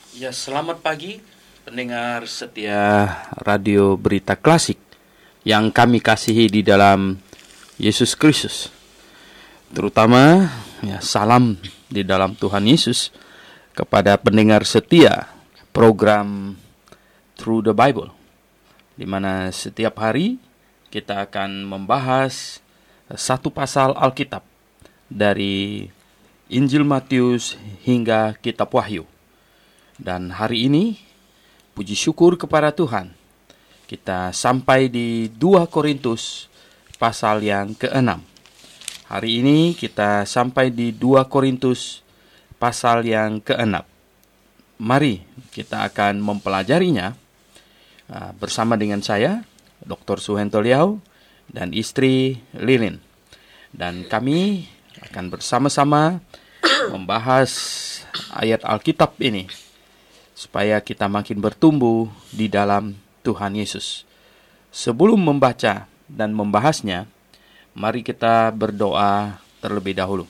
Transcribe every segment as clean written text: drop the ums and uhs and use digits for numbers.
Ya, selamat pagi pendengar setia Radio Berita Klasik yang kami kasihi di dalam Yesus Kristus. Terutama salam di dalam Tuhan Yesus kepada pendengar setia program Through the Bible, di mana setiap hari kita akan membahas satu pasal Alkitab dari Injil Matius hingga Kitab Wahyu. Dan hari ini, puji syukur kepada Tuhan, kita sampai di 2 Korintus pasal yang ke-6. Hari ini kita sampai di 2 Korintus pasal yang ke-6. Mari kita akan mempelajarinya bersama dengan saya, Dr. Suhento Liau, dan istri Lilin. Dan kami akan bersama-sama membahas ayat Alkitab ini, supaya kita makin bertumbuh di dalam Tuhan Yesus. Sebelum membaca dan membahasnya, mari kita berdoa terlebih dahulu.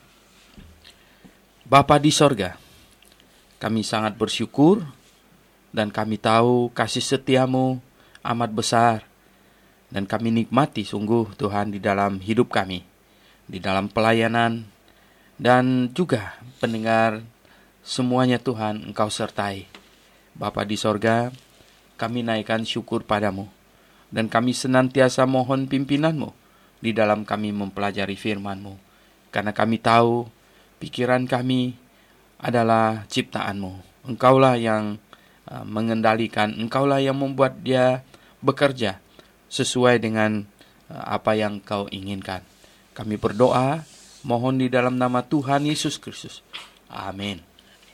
Bapa di sorga, kami sangat bersyukur dan kami tahu kasih setiamu amat besar. Dan kami nikmati sungguh Tuhan di dalam hidup kami, di dalam pelayanan, dan juga pendengar semuanya Tuhan Engkau sertai. Bapa di sorga, kami naikkan syukur padamu, dan kami senantiasa mohon pimpinan-Mu di dalam kami mempelajari firman-Mu. Karena kami tahu pikiran kami adalah ciptaan-Mu. Engkaulah yang mengendalikan, Engkaulah yang membuat dia bekerja sesuai dengan apa yang Engkau inginkan. Kami berdoa, mohon di dalam nama Tuhan Yesus Kristus. Amin.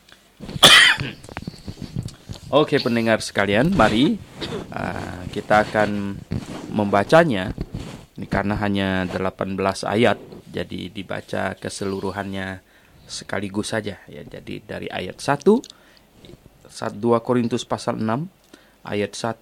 Oke pendengar sekalian, mari kita akan membacanya. Ini karena hanya 18 ayat, jadi dibaca keseluruhannya sekaligus saja ya. Jadi dari ayat 1, 2 Korintus pasal 6 ayat 1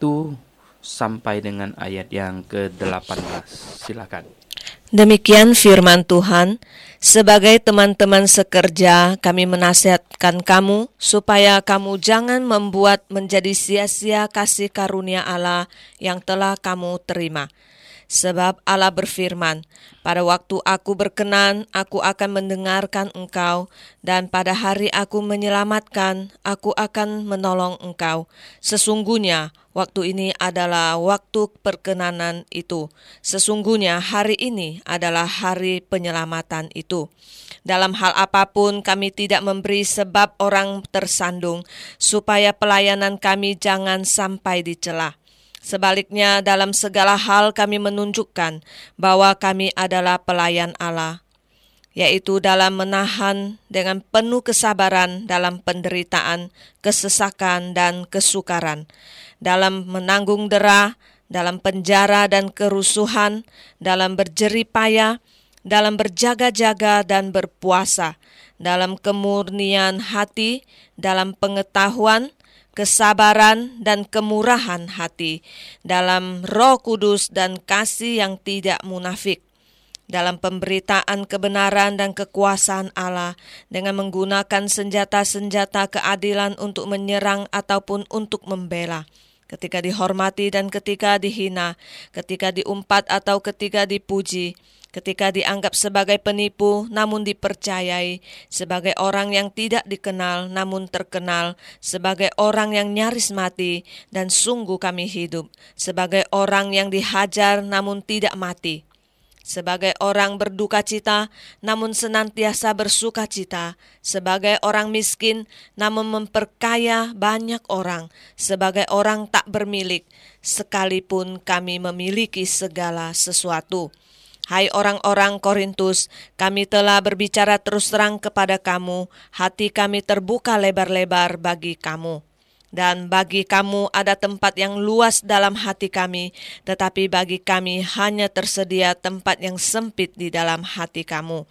sampai dengan ayat yang ke-18. Silakan. Demikian firman Tuhan. Sebagai teman-teman sekerja, kami menasihatkan kamu supaya kamu jangan membuat menjadi sia-sia kasih karunia Allah yang telah kamu terima. Sebab Allah berfirman, pada waktu aku berkenan, aku akan mendengarkan engkau, dan pada hari aku menyelamatkan, aku akan menolong engkau. Sesungguhnya, waktu ini adalah waktu perkenanan itu. Sesungguhnya hari ini adalah hari penyelamatan itu. Dalam hal apapun kami tidak memberi sebab orang tersandung, supaya pelayanan kami jangan sampai dicela. Sebaliknya, dalam segala hal kami menunjukkan bahwa kami adalah pelayan Allah, yaitu dalam menahan dengan penuh kesabaran dalam penderitaan, kesesakan, dan kesukaran, dalam menanggung dera, dalam penjara dan kerusuhan, dalam berjerih payah, dalam berjaga-jaga dan berpuasa, dalam kemurnian hati, dalam pengetahuan, kesabaran dan kemurahan hati, dalam Roh Kudus dan kasih yang tidak munafik, dalam pemberitaan kebenaran dan kekuasaan Allah, dengan menggunakan senjata-senjata keadilan untuk menyerang ataupun untuk membela, ketika dihormati dan ketika dihina, ketika diumpat atau ketika dipuji, ketika dianggap sebagai penipu namun dipercayai, sebagai orang yang tidak dikenal namun terkenal, sebagai orang yang nyaris mati dan sungguh kami hidup, sebagai orang yang dihajar namun tidak mati, sebagai orang berduka cita namun senantiasa bersuka cita, sebagai orang miskin namun memperkaya banyak orang, sebagai orang tak bermilik sekalipun kami memiliki segala sesuatu. Hai orang-orang Korintus, kami telah berbicara terus terang kepada kamu, hati kami terbuka lebar-lebar bagi kamu. Dan bagi kamu ada tempat yang luas dalam hati kami, tetapi bagi kami hanya tersedia tempat yang sempit di dalam hati kamu.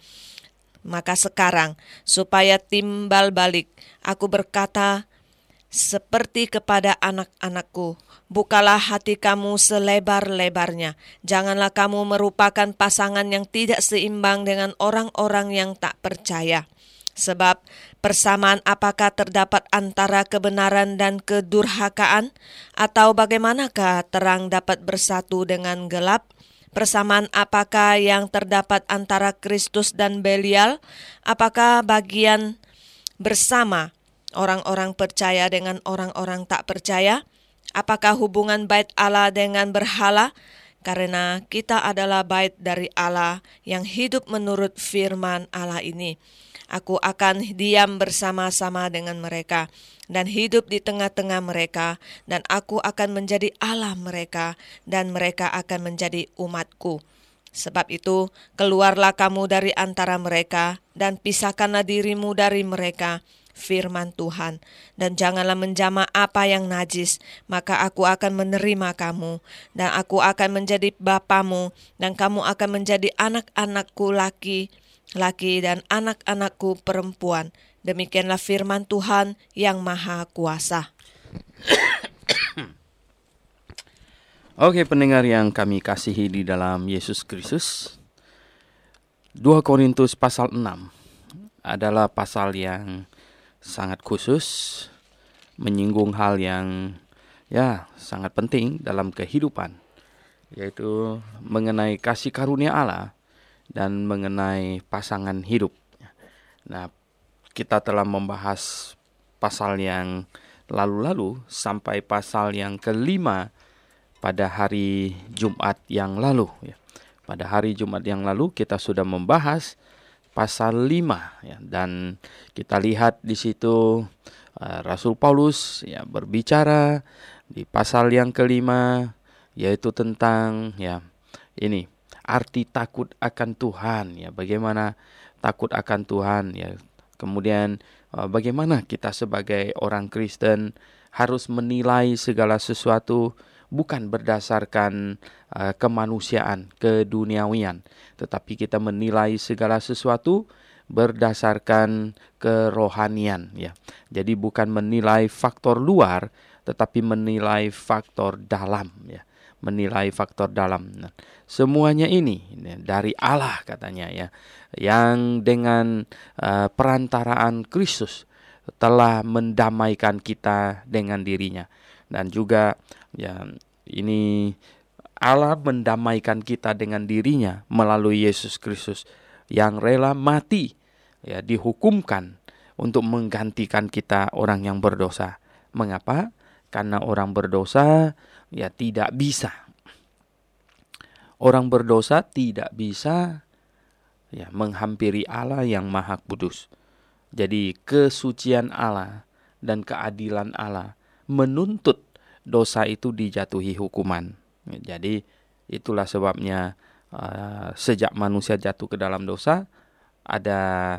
Maka sekarang, supaya timbal balik, aku berkata seperti kepada anak-anakku, bukalah hati kamu selebar-lebarnya. Janganlah kamu merupakan pasangan yang tidak seimbang dengan orang-orang yang tak percaya. Sebab persamaan apakah terdapat antara kebenaran dan kedurhakaan? Atau bagaimanakah terang dapat bersatu dengan gelap? Persamaan apakah yang terdapat antara Kristus dan Belial? Apakah bagian bersama orang-orang percaya dengan orang-orang tak percaya? Apakah hubungan bait Allah dengan berhala? Karena kita adalah bait dari Allah yang hidup menurut firman Allah ini. Aku akan diam bersama-sama dengan mereka dan hidup di tengah-tengah mereka, dan aku akan menjadi Allah mereka, dan mereka akan menjadi umatku. Sebab itu, keluarlah kamu dari antara mereka, dan pisahkanlah dirimu dari mereka, firman Tuhan, dan janganlah menjamah apa yang najis, maka aku akan menerima kamu, dan aku akan menjadi bapamu, dan kamu akan menjadi anak-anakku laki dan anak-anakku perempuan. Demikianlah firman Tuhan yang Maha Kuasa. Oke, pendengar yang kami kasihi di dalam Yesus Kristus, 2 Korintus pasal 6 adalah pasal yang sangat khusus, menyinggung hal yang sangat penting dalam kehidupan, yaitu mengenai kasih karunia Allah dan mengenai pasangan hidup. Nah, kita telah membahas pasal yang lalu-lalu sampai pasal yang kelima pada hari Jumat yang lalu. Pada hari Jumat yang lalu kita sudah membahas pasal 5, dan kita lihat di situ Rasul Paulus berbicara di pasal yang kelima, yaitu tentang ini arti takut akan Tuhan, bagaimana takut akan Tuhan, kemudian bagaimana kita sebagai orang Kristen harus menilai segala sesuatu bukan berdasarkan kemanusiaan, keduniawian, tetapi kita menilai segala sesuatu berdasarkan kerohanian, Jadi bukan menilai faktor luar, tetapi menilai faktor dalam, menilai faktor dalam. Nah, semuanya ini dari Allah katanya, yang dengan perantaraan Kristus telah mendamaikan kita dengan dirinya, dan juga ini Allah mendamaikan kita dengan dirinya melalui Yesus Kristus yang rela mati, dihukumkan untuk menggantikan kita orang yang berdosa. Mengapa? Karena orang berdosa tidak bisa. Orang berdosa tidak bisa menghampiri Allah yang Maha Kudus. Jadi kesucian Allah dan keadilan Allah menuntut dosa itu dijatuhi hukuman. Jadi itulah sebabnya sejak manusia jatuh ke dalam dosa ada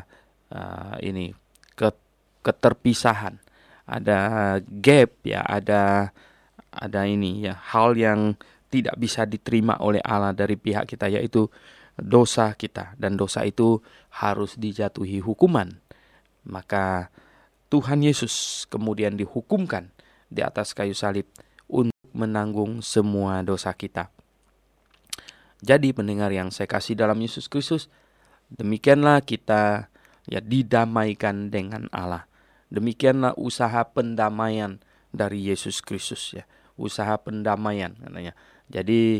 keterpisahan, ada gap, ada hal yang tidak bisa diterima oleh Allah dari pihak kita, yaitu dosa kita, dan dosa itu harus dijatuhi hukuman. Maka Tuhan Yesus kemudian dihukumkan di atas kayu salib untuk menanggung semua dosa kita. Jadi pendengar yang saya kasih dalam Yesus Kristus, demikianlah kita didamaikan dengan Allah. Demikianlah usaha pendamaian dari Yesus Kristus, usaha pendamaian katanya. Jadi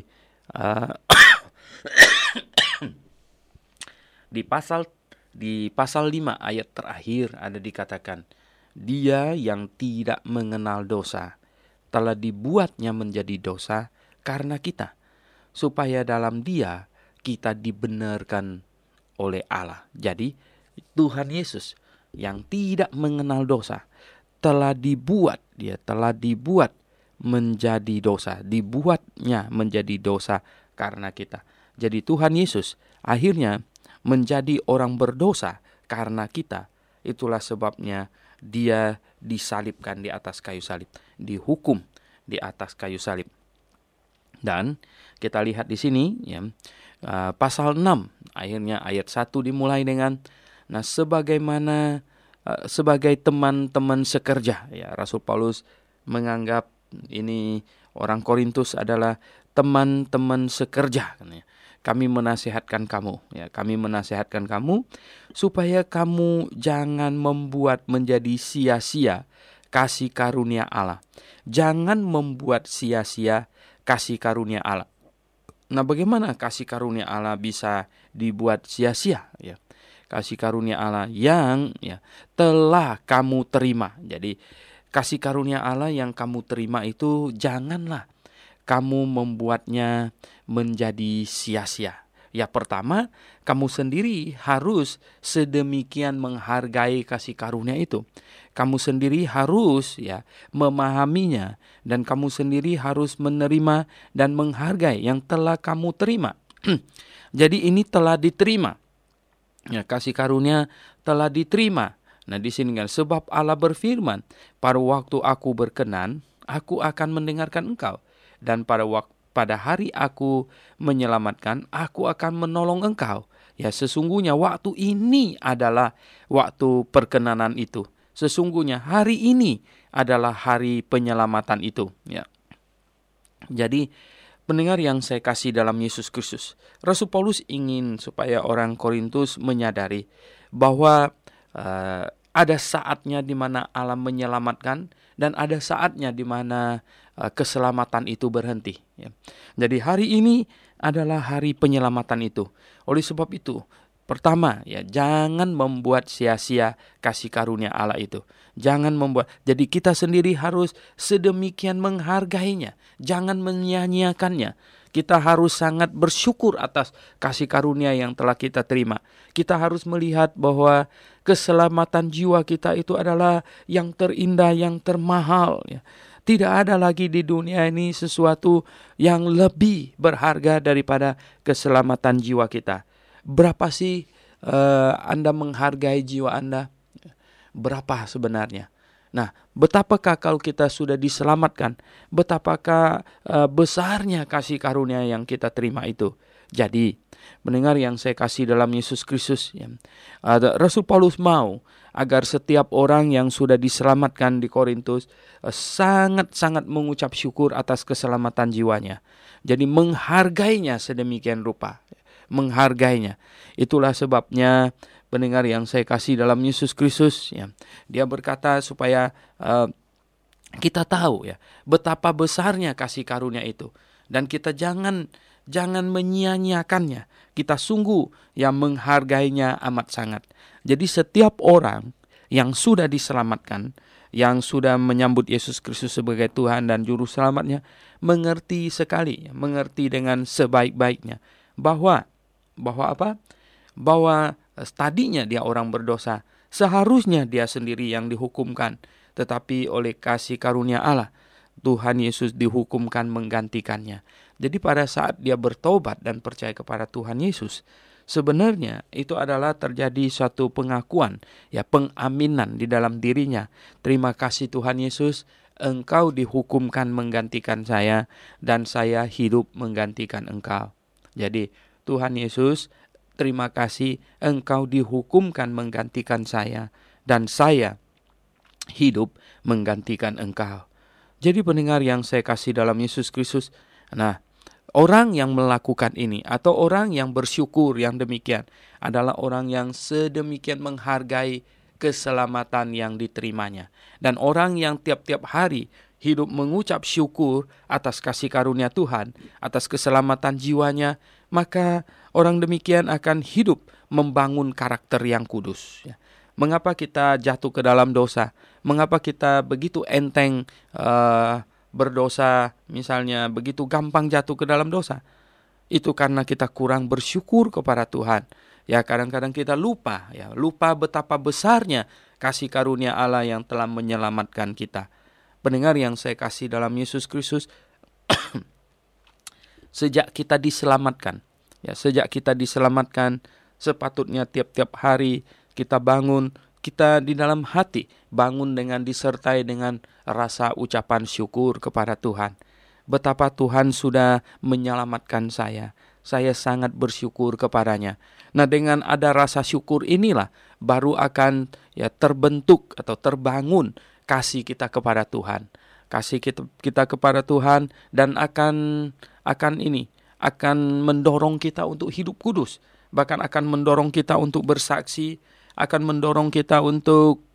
di pasal 5 ayat terakhir ada dikatakan, Dia yang tidak mengenal dosa telah dibuatnya menjadi dosa karena kita, supaya dalam Dia kita dibenarkan oleh Allah. Jadi Tuhan Yesus yang tidak mengenal dosa telah dibuat menjadi dosa, dibuatnya menjadi dosa karena kita. Jadi Tuhan Yesus akhirnya menjadi orang berdosa karena kita. Itulah sebabnya Dia disalibkan di atas kayu salib, dihukum di atas kayu salib. Dan kita lihat di sini pasal 6 akhirnya ayat 1 dimulai dengan sebagai teman-teman sekerja, Rasul Paulus menganggap ini orang Korintus adalah teman-teman sekerja, kami menasihatkan kamu, ya, kami menasihatkan kamu supaya kamu jangan membuat menjadi sia-sia kasih karunia Allah. Jangan membuat sia-sia kasih karunia Allah. Nah, bagaimana kasih karunia Allah bisa dibuat sia-sia? Ya, kasih karunia Allah yang telah kamu terima. Jadi, kasih karunia Allah yang kamu terima itu janganlah kamu membuatnya menjadi sia-sia. Ya, pertama, kamu sendiri harus sedemikian menghargai kasih karunia itu. Kamu sendiri harus memahaminya, dan kamu sendiri harus menerima dan menghargai yang telah kamu terima. Jadi ini telah diterima. Ya, kasih karunia telah diterima. Nah, di sini kan sebab Allah berfirman, pada waktu aku berkenan, aku akan mendengarkan engkau. Dan pada hari aku menyelamatkan, aku akan menolong engkau. Ya, sesungguhnya waktu ini adalah waktu perkenanan itu. Sesungguhnya hari ini adalah hari penyelamatan itu. Ya. Jadi, pendengar yang saya kasih dalam Yesus Kristus, Rasul Paulus ingin supaya orang Korintus menyadari bahwa ada saatnya di mana Allah menyelamatkan, dan ada saatnya di mana keselamatan itu berhenti. Ya. Jadi hari ini adalah hari penyelamatan itu. Oleh sebab itu, pertama, jangan membuat sia-sia kasih karunia Allah itu. Jangan membuat. Jadi kita sendiri harus sedemikian menghargainya. Jangan menyia-nyiakannya. Kita harus sangat bersyukur atas kasih karunia yang telah kita terima. Kita harus melihat bahwa keselamatan jiwa kita itu adalah yang terindah, yang termahal. Ya. Tidak ada lagi di dunia ini sesuatu yang lebih berharga daripada keselamatan jiwa kita. Berapa sih Anda menghargai jiwa Anda? Berapa sebenarnya? Nah, betapakah kalau kita sudah diselamatkan? Betapakah besarnya kasih karunia yang kita terima itu? Jadi, mendengar yang saya kasih dalam Yesus Kristus, Rasul Paulus mau agar setiap orang yang sudah diselamatkan di Korintus sangat-sangat mengucap syukur atas keselamatan jiwanya. Jadi menghargainya sedemikian rupa. Menghargainya. Itulah sebabnya pendengar yang saya kasih dalam Yesus Kristus, dia berkata supaya kita tahu betapa besarnya kasih karunia itu, dan kita jangan menyia-nyiakannya. Kita sungguh menghargainya amat sangat. Jadi setiap orang yang sudah diselamatkan, yang sudah menyambut Yesus Kristus sebagai Tuhan dan Juru Selamatnya, mengerti sekali, mengerti dengan sebaik-baiknya bahwa apa? Bahwa tadinya dia orang berdosa, seharusnya dia sendiri yang dihukumkan, tetapi oleh kasih karunia Allah, Tuhan Yesus dihukumkan menggantikannya. Jadi pada saat dia bertobat dan percaya kepada Tuhan Yesus, sebenarnya itu adalah terjadi suatu pengakuan, pengaminan di dalam dirinya. Terima kasih Tuhan Yesus, Engkau dihukumkan menggantikan saya, dan saya hidup menggantikan Engkau. Jadi Tuhan Yesus, terima kasih Engkau dihukumkan menggantikan saya, dan saya hidup menggantikan Engkau. Jadi pendengar yang saya kasih dalam Yesus Kristus, nah, orang yang melakukan ini atau orang yang bersyukur yang demikian adalah orang yang sedemikian menghargai keselamatan yang diterimanya. Dan orang yang tiap-tiap hari hidup mengucap syukur atas kasih karunia Tuhan, atas keselamatan jiwanya, maka orang demikian akan hidup membangun karakter yang kudus. Mengapa kita jatuh ke dalam dosa? Mengapa kita begitu enteng berdosa, misalnya begitu gampang jatuh ke dalam dosa? Itu karena kita kurang bersyukur kepada Tuhan. Kadang-kadang kita lupa betapa besarnya kasih karunia Allah yang telah menyelamatkan kita. Pendengar yang saya kasih dalam Yesus Kristus, sejak kita diselamatkan, sepatutnya tiap-tiap hari kita bangun, kita di dalam hati bangun dengan disertai dengan rasa ucapan syukur kepada Tuhan. Betapa Tuhan sudah menyelamatkan saya sangat bersyukur kepadanya. Nah, dengan ada rasa syukur inilah baru akan terbentuk atau terbangun kasih kita kepada Tuhan. Kasih kita kepada Tuhan, dan akan akan mendorong kita untuk hidup kudus, bahkan akan mendorong kita untuk bersaksi, akan mendorong kita untuk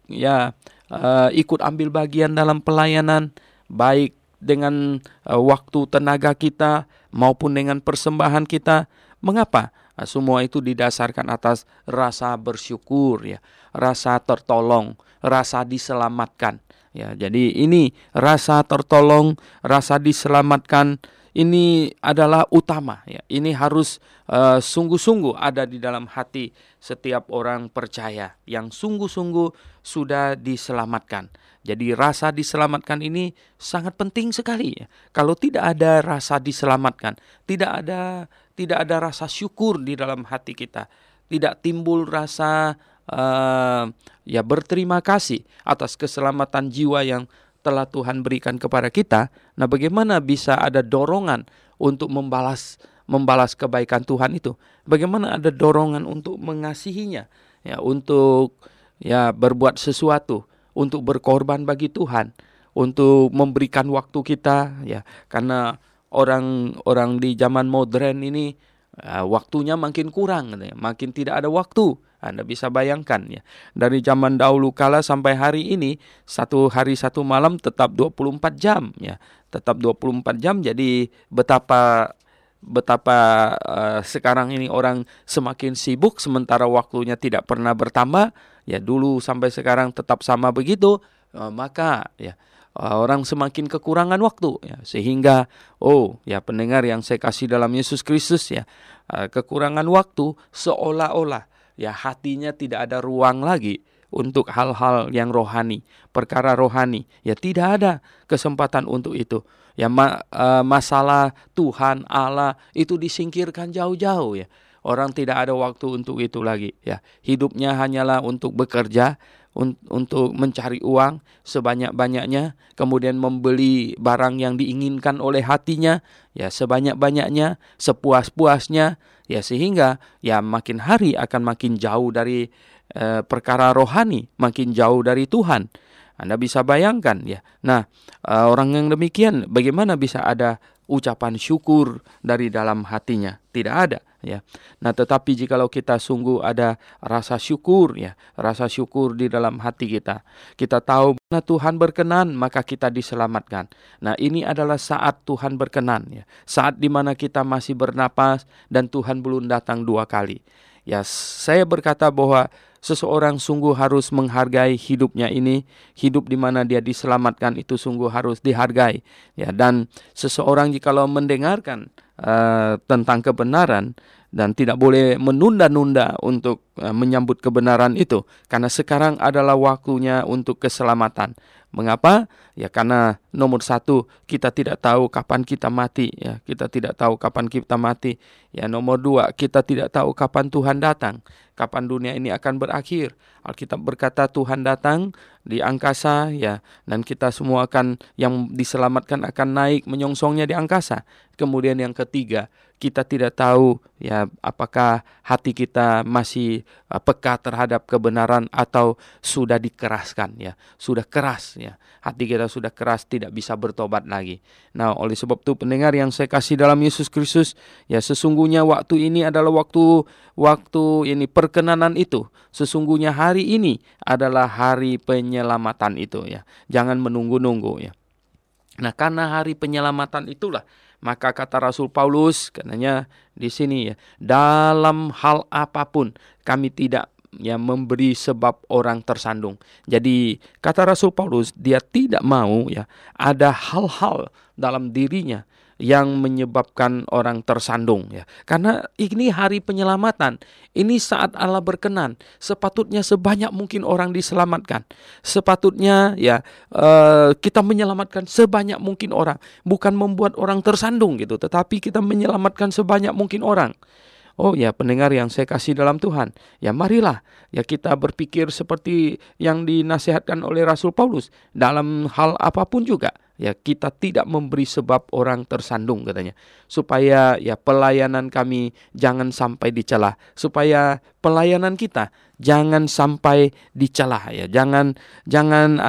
ikut ambil bagian dalam pelayanan, baik dengan waktu tenaga kita maupun dengan persembahan kita. Mengapa? Semua itu didasarkan atas rasa bersyukur, ya, rasa tertolong, rasa diselamatkan. Ya, jadi ini rasa tertolong, rasa diselamatkan ini adalah utama. Ya, ini harus sungguh-sungguh ada di dalam hati setiap orang percaya yang sungguh-sungguh sudah diselamatkan. Jadi rasa diselamatkan ini sangat penting sekali. Ya. Kalau tidak ada rasa diselamatkan, tidak ada rasa syukur di dalam hati kita, tidak timbul rasa berterima kasih atas keselamatan jiwa yang telah Tuhan berikan kepada kita. Nah, bagaimana bisa ada dorongan untuk membalas kebaikan Tuhan itu? Bagaimana ada dorongan untuk mengasihinya, ya, untuk berbuat sesuatu, untuk berkorban bagi Tuhan, untuk memberikan waktu kita, ya, karena orang di zaman modern ini waktunya makin kurang, makin tidak ada waktu. Anda bisa bayangkan, ya, dari zaman dahulu kala sampai hari ini, satu hari satu malam tetap 24 jam, ya, tetap 24 jam. Jadi betapa sekarang ini orang semakin sibuk sementara waktunya tidak pernah bertambah. Ya, dulu sampai sekarang tetap sama begitu, maka ya orang semakin kekurangan waktu, ya, sehingga pendengar yang saya kasih dalam Yesus Kristus, ya, kekurangan waktu seolah-olah ya hatinya tidak ada ruang lagi untuk hal-hal yang rohani, perkara rohani. Ya, tidak ada kesempatan untuk itu. Ya, masalah Tuhan Allah itu disingkirkan jauh-jauh, ya. Orang tidak ada waktu untuk itu lagi, ya. Hidupnya hanyalah untuk bekerja, untuk mencari uang sebanyak-banyaknya, kemudian membeli barang yang diinginkan oleh hatinya, ya, sebanyak-banyaknya, sepuas-puasnya, ya, sehingga ya makin hari akan makin jauh dari perkara rohani, makin jauh dari Tuhan. Anda bisa bayangkan, ya. Nah, orang yang demikian bagaimana bisa ada ucapan syukur dari dalam hatinya? Tidak ada, ya. Nah, tetapi jikalau kita sungguh ada rasa syukur, ya, rasa syukur di dalam hati kita, kita tahu bahwa Tuhan berkenan, maka kita diselamatkan. Nah, ini adalah saat Tuhan berkenan, ya, saat di mana kita masih bernapas dan Tuhan belum datang dua kali. Ya, saya berkata bahwa seseorang sungguh harus menghargai hidupnya ini, hidup di mana dia diselamatkan itu sungguh harus dihargai, ya. Dan seseorang jikalau mendengarkan tentang kebenaran dan tidak boleh menunda-nunda untuk menyambut kebenaran itu, karena sekarang adalah waktunya untuk keselamatan. Mengapa? Ya, karena nomor satu, kita tidak tahu kapan kita mati, ya. Kita tidak tahu kapan kita mati. Ya, nomor dua, kita tidak tahu kapan Tuhan datang, kapan dunia ini akan berakhir. Alkitab berkata Tuhan datang di angkasa, ya, dan kita semua yang diselamatkan akan naik menyongsongnya di angkasa. Kemudian yang ketiga, kita tidak tahu, ya, apakah hati kita masih peka terhadap kebenaran atau sudah dikeraskan, ya, sudah keras, ya, hati kita sudah keras, tidak bisa bertobat lagi. Nah, oleh sebab itu pendengar yang saya kasih dalam Yesus Kristus, ya, sesungguhnya waktu ini adalah waktu ini perkenanan itu. Sesungguhnya hari ini adalah hari penyelamatan itu, ya. Jangan menunggu-nunggu, ya. Nah, karena hari penyelamatan itulah, maka kata Rasul Paulus, katanya di sini, ya, dalam hal apapun kami tidak, ya, memberi sebab orang tersandung. Jadi kata Rasul Paulus, dia tidak mau, ya, ada hal-hal dalam dirinya yang menyebabkan orang tersandung, ya. Karena ini hari penyelamatan, ini saat Allah berkenan, sepatutnya sebanyak mungkin orang diselamatkan. Sepatutnya, ya, kita menyelamatkan sebanyak mungkin orang, bukan membuat orang tersandung gitu, tetapi kita menyelamatkan sebanyak mungkin orang. Oh ya, pendengar yang saya kasih dalam Tuhan, ya, marilah, ya, kita berpikir seperti yang dinasihatkan oleh Rasul Paulus dalam hal apapun juga. Ya, kita tidak memberi sebab orang tersandung, katanya, supaya, ya, pelayanan kami jangan sampai dicela, supaya pelayanan kita jangan sampai dicela, ya, jangan ada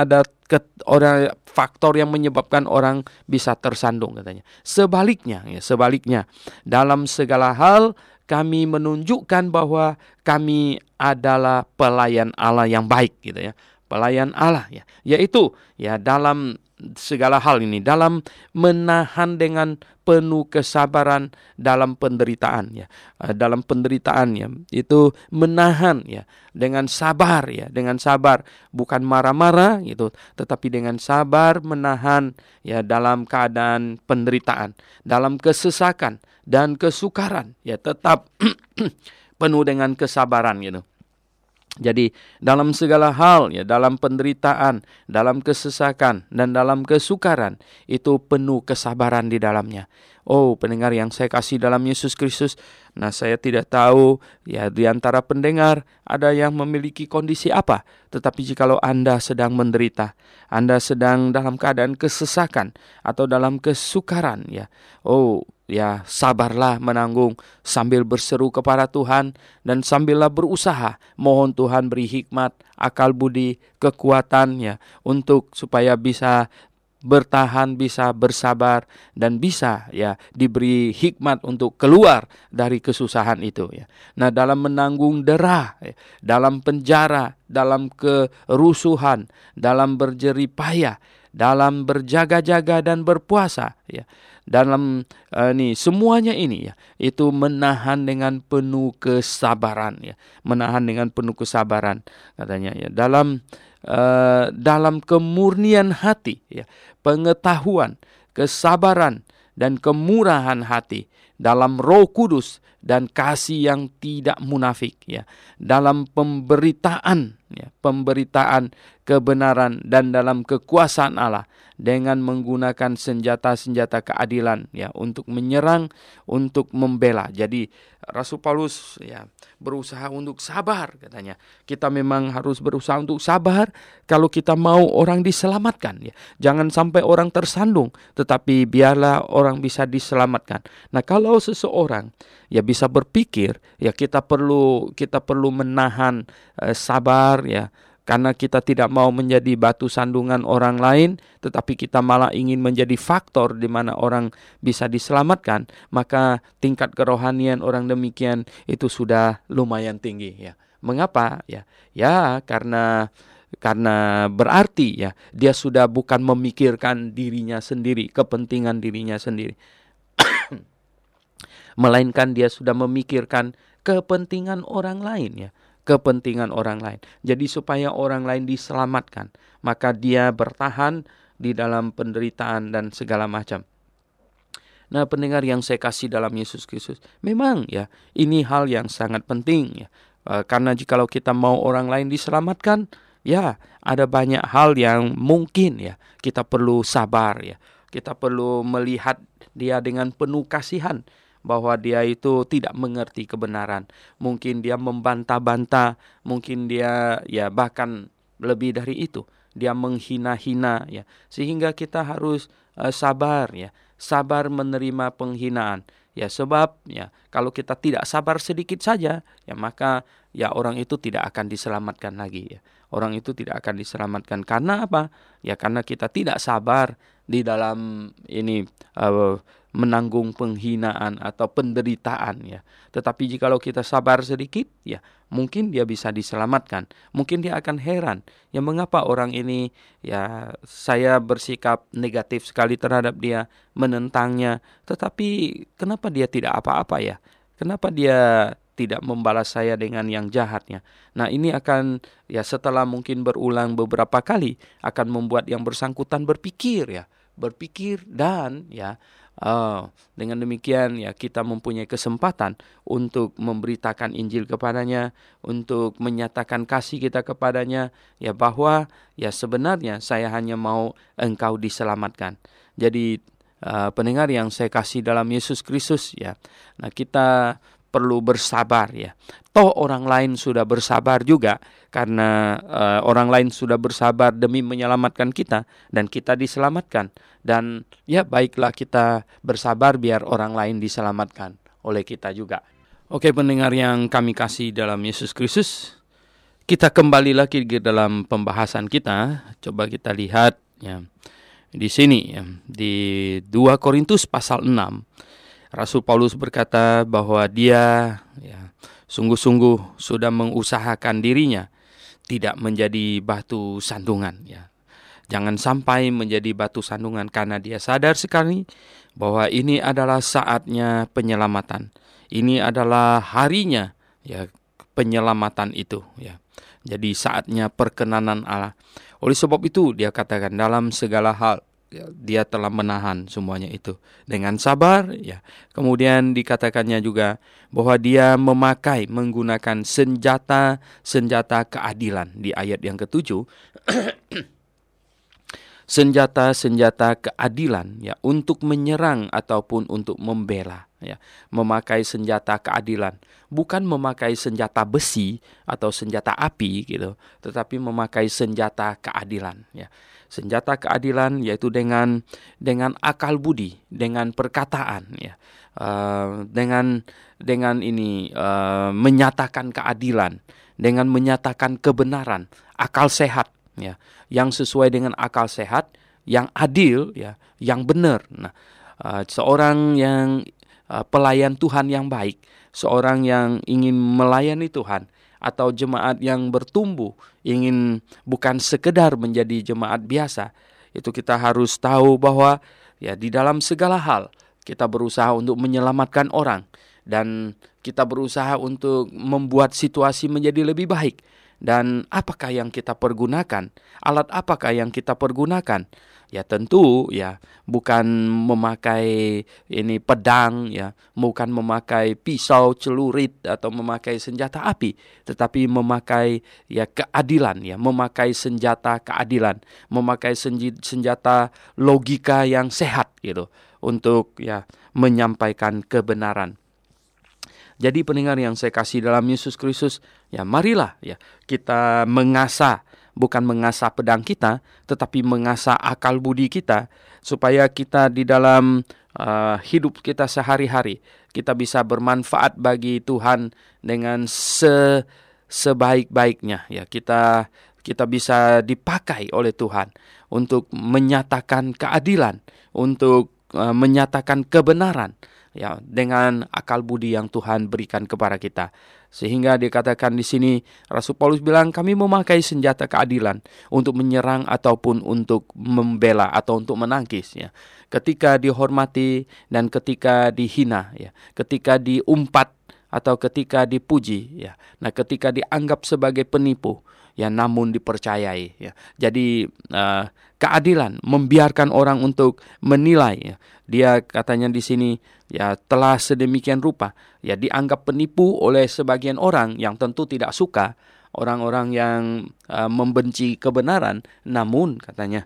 faktor yang menyebabkan orang bisa tersandung katanya. Sebaliknya, dalam segala hal kami menunjukkan bahwa kami adalah pelayan Allah yang baik gitu ya. Pelayan Allah ya, yaitu ya dalam segala hal ini, dalam menahan dengan penuh kesabaran dalam penderitaan ya. Dalam penderitaan ya, itu menahan ya dengan sabar ya, dengan sabar, bukan marah-marah gitu, tetapi dengan sabar menahan ya dalam keadaan penderitaan, dalam kesesakan dan kesukaran ya, tetap penuh dengan kesabaran gitu. Jadi dalam segala hal ya, dalam penderitaan, dalam kesesakan dan dalam kesukaran, itu penuh kesabaran di dalamnya. Oh, pendengar yang saya kasih dalam Yesus Kristus, nah saya tidak tahu ya di antara pendengar ada yang memiliki kondisi apa, tetapi jikalau Anda sedang menderita, Anda sedang dalam keadaan kesesakan atau dalam kesukaran ya. Oh, ya sabarlah menanggung sambil berseru kepada Tuhan dan sambillah berusaha. Mohon Tuhan beri hikmat, akal budi, kekuatan ya untuk supaya bisa bertahan, bisa bersabar dan bisa ya diberi hikmat untuk keluar dari kesusahan itu ya. Nah, dalam menanggung derah, ya, dalam penjara, dalam kerusuhan, dalam berjerih payah, dalam berjaga-jaga dan berpuasa ya. Dalam semuanya ini ya, itu menahan dengan penuh kesabaran ya, menahan dengan penuh kesabaran katanya ya, dalam kemurnian hati ya, pengetahuan, kesabaran dan kemurahan hati, dalam Roh Kudus dan kasih yang tidak munafik ya, dalam pemberitaan ya, pemberitaan kebenaran dan dalam kekuasaan Allah, dengan menggunakan senjata-senjata keadilan ya, untuk menyerang, untuk membela. Jadi Rasul Paulus ya berusaha untuk sabar katanya. Kita memang harus berusaha untuk sabar kalau kita mau orang diselamatkan ya. Jangan sampai orang tersandung, tetapi biarlah orang bisa diselamatkan. Nah, kalau seseorang ya bisa berpikir ya kita perlu menahan sabar ya, karena kita tidak mau menjadi batu sandungan orang lain, tetapi kita malah ingin menjadi faktor di mana orang bisa diselamatkan, maka tingkat kerohanian orang demikian itu sudah lumayan tinggi ya. Mengapa? Ya karena berarti ya dia sudah bukan memikirkan dirinya sendiri, kepentingan dirinya sendiri. Melainkan dia sudah memikirkan kepentingan orang lain ya. Kepentingan orang lain. Jadi supaya orang lain diselamatkan, maka dia bertahan di dalam penderitaan dan segala macam. Nah, pendengar yang saya kasih dalam Yesus Kristus, memang ya ini hal yang sangat penting ya. Karena jikalau kita mau orang lain diselamatkan, ya ada banyak hal yang mungkin ya kita perlu sabar ya. Kita perlu melihat dia dengan penuh kasihan, bahwa dia itu tidak mengerti kebenaran. Mungkin dia membantah-bantah, mungkin dia ya bahkan lebih dari itu, dia menghina-hina ya. Sehingga kita harus sabar ya, sabar menerima penghinaan. Ya, sebab ya kalau kita tidak sabar sedikit saja ya, maka ya orang itu tidak akan diselamatkan lagi ya. Orang itu tidak akan diselamatkan karena apa? Ya karena kita tidak sabar di dalam ini menanggung penghinaan atau penderitaan ya. Tetapi jikalau kita sabar sedikit ya, mungkin dia bisa diselamatkan. Mungkin dia akan heran, ya mengapa orang ini ya saya bersikap negatif sekali terhadap dia, menentangnya, tetapi kenapa dia tidak apa-apa ya? Kenapa dia tidak membalas saya dengan yang jahatnya? Nah, ini akan ya setelah mungkin berulang beberapa kali akan membuat yang bersangkutan berpikir dan ya dengan demikian ya kita mempunyai kesempatan untuk memberitakan Injil kepadanya, untuk menyatakan kasih kita kepadanya ya, bahwa ya sebenarnya saya hanya mau engkau diselamatkan. Jadi pendengar yang saya kasih dalam Yesus Kristus ya, nah kita perlu bersabar ya. Toh orang lain sudah bersabar juga, karena orang lain sudah bersabar demi menyelamatkan kita dan kita diselamatkan. Dan ya baiklah kita bersabar biar orang lain diselamatkan oleh kita juga. Oke pendengar yang kami kasih dalam Yesus Kristus, Kita kembali lagi ke dalam pembahasan kita. Coba kita lihat ya. Di sini ya, di 2 Korintus pasal 6, Rasul Paulus berkata bahwa dia ya, sungguh-sungguh sudah mengusahakan dirinya tidak menjadi batu sandungan ya. Jangan sampai menjadi batu sandungan, karena dia sadar sekali bahwa ini adalah saatnya penyelamatan. Ini adalah harinya ya penyelamatan itu ya. Jadi saatnya perkenanan Allah. Oleh sebab itu dia katakan dalam segala hal ya, dia telah menahan semuanya itu dengan sabar ya. Kemudian dikatakannya juga bahwa dia menggunakan senjata keadilan di ayat yang ke-7. Senjata keadilan ya, untuk menyerang ataupun untuk membela ya. Memakai senjata keadilan, bukan memakai senjata besi atau senjata api gitu, tetapi memakai senjata keadilan ya. Senjata keadilan yaitu dengan akal budi, dengan perkataan ya. Dengan ini menyatakan keadilan, dengan menyatakan kebenaran, akal sehat ya, yang sesuai dengan akal sehat, yang adil ya, yang benar. Nah, seorang yang pelayan Tuhan yang baik, seorang yang ingin melayani Tuhan, atau jemaat yang bertumbuh, ingin bukan sekedar menjadi jemaat biasa, itu kita harus tahu bahwa ya di dalam segala hal kita berusaha untuk menyelamatkan orang, dan kita berusaha untuk membuat situasi menjadi lebih baik. Dan apakah yang kita pergunakan? Alat apakah yang kita pergunakan? Ya tentu ya bukan memakai ini pedang ya, bukan memakai pisau, celurit atau memakai senjata api, tetapi memakai ya keadilan ya, memakai senjata keadilan, memakai senjata logika yang sehat gitu untuk ya menyampaikan kebenaran. Jadi pendengar yang saya kasih dalam Yesus Kristus, ya marilah ya kita mengasah, bukan mengasah pedang kita, tetapi mengasah akal budi kita, supaya kita di dalam hidup kita sehari-hari, kita bisa bermanfaat bagi Tuhan dengan sebaik-baiknya. Ya, kita bisa dipakai oleh Tuhan untuk menyatakan keadilan, untuk menyatakan kebenaran. Ya, dengan akal budi yang Tuhan berikan kepada kita. Sehingga dikatakan di sini Rasul Paulus bilang kami memakai senjata keadilan untuk menyerang ataupun untuk membela atau untuk menangkis ya. Ketika dihormati dan ketika dihina ya, ketika diumpat atau ketika dipuji ya. Nah, ketika dianggap sebagai penipu ya, namun dipercayai ya. Jadi keadilan membiarkan orang untuk menilai ya. Dia katanya di sini ya telah sedemikian rupa ya dianggap penipu oleh sebagian orang yang tentu tidak suka, orang-orang yang membenci kebenaran, namun katanya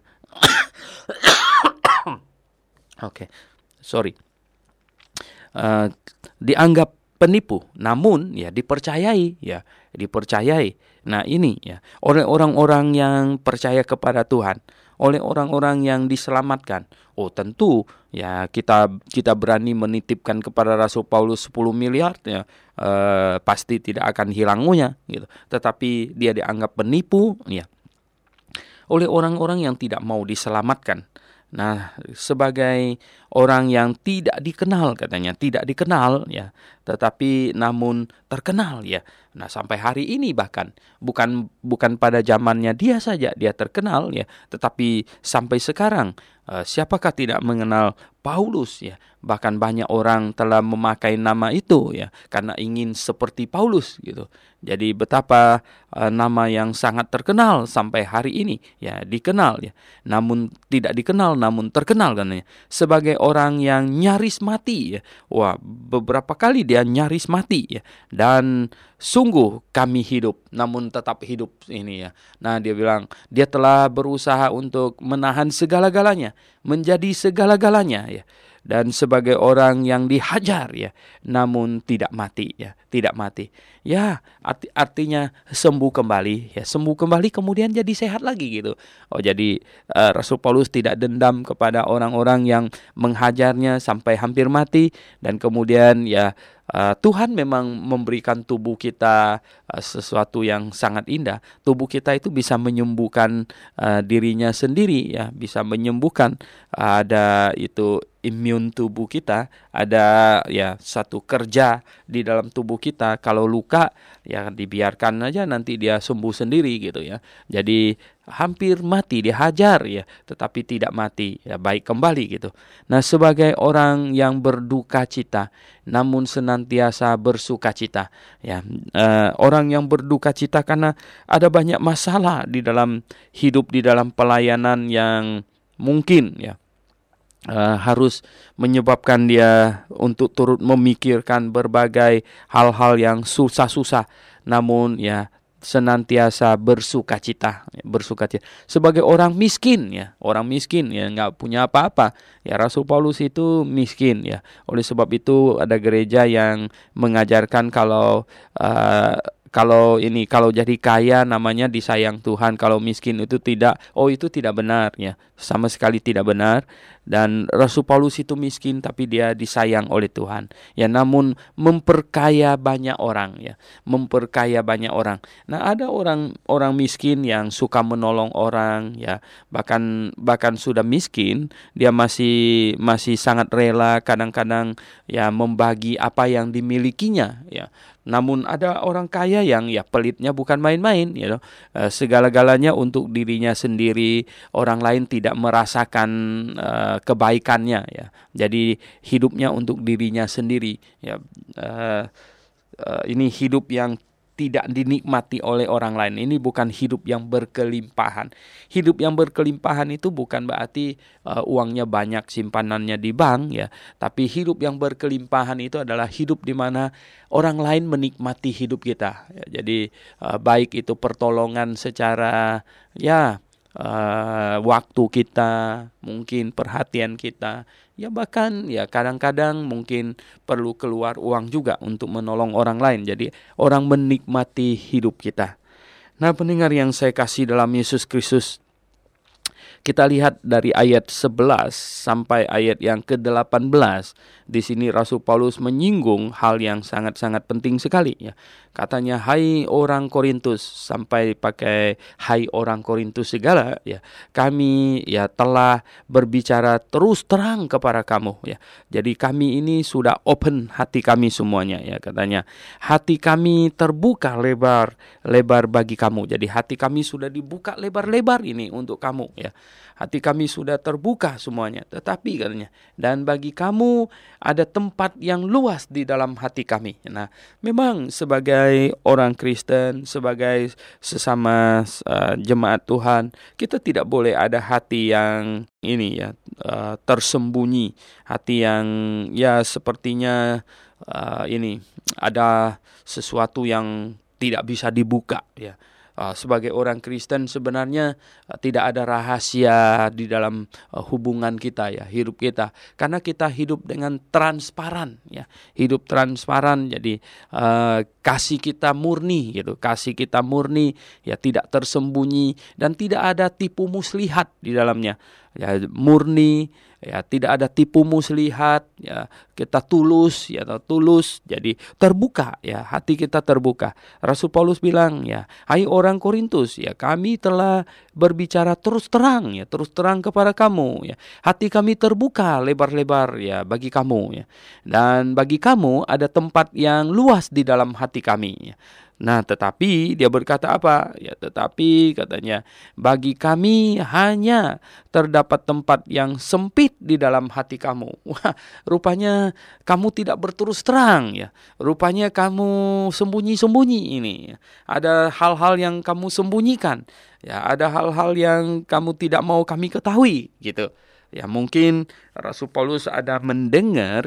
dianggap penipu, namun ya dipercayai ya, dipercayai. Nah ini ya, oleh orang-orang yang percaya kepada Tuhan, oleh orang-orang yang diselamatkan. Oh tentu ya kita berani menitipkan kepada Rasul Paulus 10 miliar ya, pasti tidak akan hilangnya gitu. Tetapi dia dianggap penipu ya oleh orang-orang yang tidak mau diselamatkan. Nah, sebagai orang yang tidak dikenal katanya, tidak dikenal ya, tetapi namun terkenal ya. Nah, sampai hari ini bahkan bukan pada zamannya dia saja dia terkenal ya, tetapi sampai sekarang siapakah tidak mengenal Paulus ya? Bahkan banyak orang telah memakai nama itu ya karena ingin seperti Paulus gitu. Jadi betapa nama yang sangat terkenal sampai hari ini ya, dikenal ya. Namun tidak dikenal namun terkenal katanya. Sebagai orang yang nyaris mati ya. Wah, beberapa kali dia nyaris mati ya. Dan sungguh kami hidup namun tetap hidup ini ya. Nah, dia bilang dia telah berusaha untuk menahan segala-galanya, menjadi segala-galanya ya. Dan sebagai orang yang dihajar ya, namun tidak mati ya, tidak mati. Ya, artinya sembuh kembali ya, sembuh kembali kemudian jadi sehat lagi gitu. Oh, jadi Rasul Paulus tidak dendam kepada orang-orang yang menghajarnya sampai hampir mati dan kemudian ya Tuhan memang memberikan tubuh kita sesuatu yang sangat indah. Tubuh kita itu bisa menyembuhkan dirinya sendiri, ya, bisa menyembuhkan. Ada itu imun tubuh kita, ada ya satu kerja di dalam tubuh kita. Kalau luka, ya dibiarkan aja nanti dia sembuh sendiri gitu ya. Jadi hampir mati, dihajar ya, tetapi tidak mati, ya baik kembali gitu. Nah, sebagai orang yang berduka cita, namun senantiasa bersuka cita, ya, orang yang berduka cita karena ada banyak masalah di dalam hidup, di dalam pelayanan yang mungkin ya harus menyebabkan dia untuk turut memikirkan berbagai hal-hal yang susah-susah, namun ya senantiasa bersukacita. Sebagai orang miskin ya nggak punya apa-apa. Ya, Rasul Paulus itu miskin ya. Oleh sebab itu ada gereja yang mengajarkan kalau jadi kaya namanya disayang Tuhan, kalau miskin itu tidak. Itu tidak benar ya. Sama sekali tidak benar. Dan Rasul Paulus itu miskin tapi dia disayang oleh Tuhan. Ya, namun memperkaya banyak orang ya. Nah, ada orang miskin yang suka menolong orang ya. Bahkan sudah miskin, dia masih sangat rela kadang-kadang ya membagi apa yang dimilikinya ya. Namun ada orang kaya yang ya pelitnya bukan main-main, ya, segala-galanya untuk dirinya sendiri, orang lain tidak merasakan kebaikannya, ya. Jadi hidupnya untuk dirinya sendiri, ya. Ini hidup yang tidak dinikmati oleh orang lain. Ini bukan hidup yang berkelimpahan. Hidup yang berkelimpahan itu bukan berarti uangnya banyak, simpanannya di bank ya. Tapi hidup yang berkelimpahan itu adalah hidup di mana orang lain menikmati hidup kita. Ya, jadi baik itu pertolongan secara waktu kita, mungkin perhatian kita, ya bahkan ya kadang-kadang mungkin perlu keluar uang juga untuk menolong orang lain. Jadi orang menikmati hidup kita. Nah, pendengar yang saya kasih dalam Yesus Kristus, kita lihat dari ayat 11 sampai ayat yang ke-18. Di sini Rasul Paulus menyinggung hal yang sangat-sangat penting sekali ya. Katanya, hai orang Korintus, sampai pakai hai orang Korintus segala ya. Kami ya telah berbicara terus terang kepada kamu ya. Jadi kami ini sudah open hati kami semuanya ya, katanya. Hati kami terbuka lebar bagi kamu. Jadi hati kami sudah dibuka lebar-lebar ini untuk kamu ya. Hati kami sudah terbuka semuanya. Tetapi katanya, dan bagi kamu ada tempat yang luas di dalam hati kami. Nah, memang sebagai orang Kristen, sebagai sesama jemaat Tuhan, kita tidak boleh ada hati yang ini ya, tersembunyi. Hati yang ya sepertinya ini ada sesuatu yang tidak bisa dibuka ya. Sebagai orang Kristen sebenarnya tidak ada rahasia di dalam hubungan kita ya, hidup kita, karena kita hidup dengan transparan ya, hidup transparan. Jadi kasih kita murni gitu, kasih kita murni ya, tidak tersembunyi dan tidak ada tipu muslihat di dalamnya ya, murni ya, tidak ada tipu muslihat ya, kita tulus ya, tulus, jadi terbuka ya, hati kita terbuka. Rasul Paulus bilang ya, hai orang Korintus ya, kami telah berbicara terus terang kepada kamu ya, hati kami terbuka lebar-lebar ya bagi kamu ya, dan bagi kamu ada tempat yang luas di dalam hati kami ya. Nah, tetapi dia berkata apa? Ya, tetapi katanya, bagi kami hanya terdapat tempat yang sempit di dalam hati kamu. Wah, rupanya kamu tidak berterus terang ya. Rupanya kamu sembunyi-sembunyi ini. Ada hal-hal yang kamu sembunyikan. Ya, ada hal-hal yang kamu tidak mau kami ketahui gitu. Ya, mungkin Rasul Paulus ada mendengar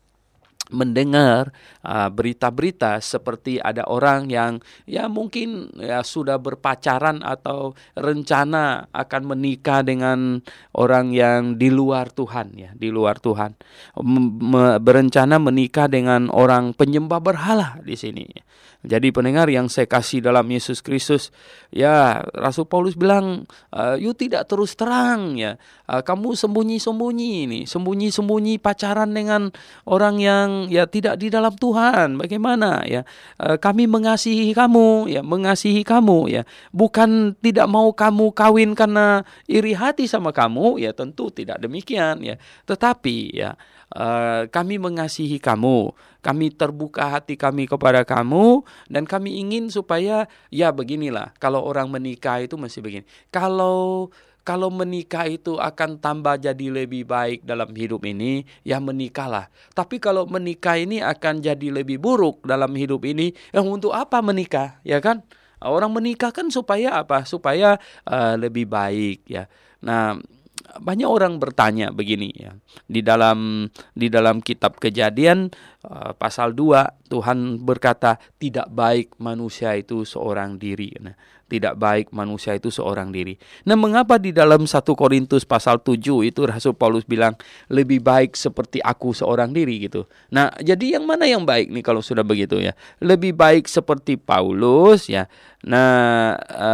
berita-berita seperti ada orang yang ya mungkin ya sudah berpacaran atau rencana akan menikah dengan orang yang di luar Tuhan ya, di luar Tuhan. Berencana menikah dengan orang penyembah berhala di sini. Jadi pendengar yang saya kasih dalam Yesus Kristus, ya Rasul Paulus bilang, you tidak terus terang ya, kamu sembunyi-sembunyi pacaran dengan orang yang ya tidak di dalam Tuhan. Bagaimana ya? Kami mengasihi kamu ya, bukan tidak mau kamu kawin karena iri hati sama kamu, ya tentu tidak demikian ya. Tetapi ya kami mengasihi kamu, kami terbuka hati kami kepada kamu, dan kami ingin supaya ya beginilah, kalau orang menikah itu masih begini. Kalau menikah itu akan tambah jadi lebih baik dalam hidup ini, ya menikahlah. Tapi kalau menikah ini akan jadi lebih buruk dalam hidup ini, untuk apa menikah, ya kan? Orang menikah kan supaya apa? Supaya lebih baik ya. Nah, banyak orang bertanya begini ya. Di dalam kitab Kejadian pasal 2, Tuhan berkata, tidak baik manusia itu seorang diri. Nah, tidak baik manusia itu seorang diri. Nah, mengapa di dalam 1 Korintus pasal 7 itu Rasul Paulus bilang lebih baik seperti aku seorang diri gitu. Nah, jadi yang mana yang baik nih kalau sudah begitu ya? Lebih baik seperti Paulus ya. Nah,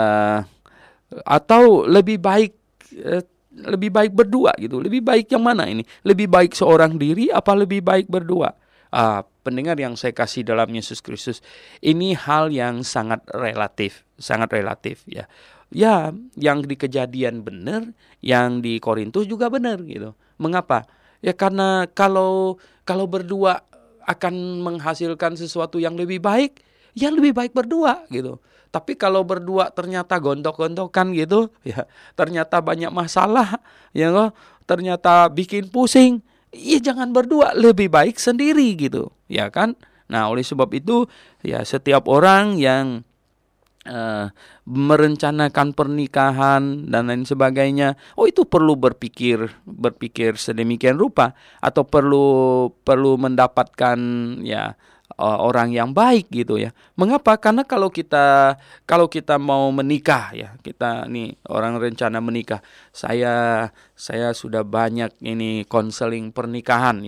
atau lebih baik berdua gitu. Lebih baik yang mana ini? Lebih baik seorang diri apa lebih baik berdua? Pendengar yang saya kasih dalam Yesus Kristus, ini hal yang sangat relatif ya. Ya, yang di Kejadian benar, yang di Korintus juga benar gitu. Mengapa? Ya karena kalau berdua akan menghasilkan sesuatu yang lebih baik, ya lebih baik berdua gitu. Tapi kalau berdua ternyata gontok-gontokan gitu, ya ternyata banyak masalah, ya loh, ternyata bikin pusing, ya jangan berdua, lebih baik sendiri gitu, ya kan? Nah, oleh sebab itu, ya setiap orang yang merencanakan pernikahan dan lain sebagainya, itu perlu berpikir sedemikian rupa, atau perlu mendapatkan ya orang yang baik gitu ya. Mengapa? Karena kalau kita mau menikah ya, kita nih orang rencana menikah, saya sudah banyak ini konseling pernikahan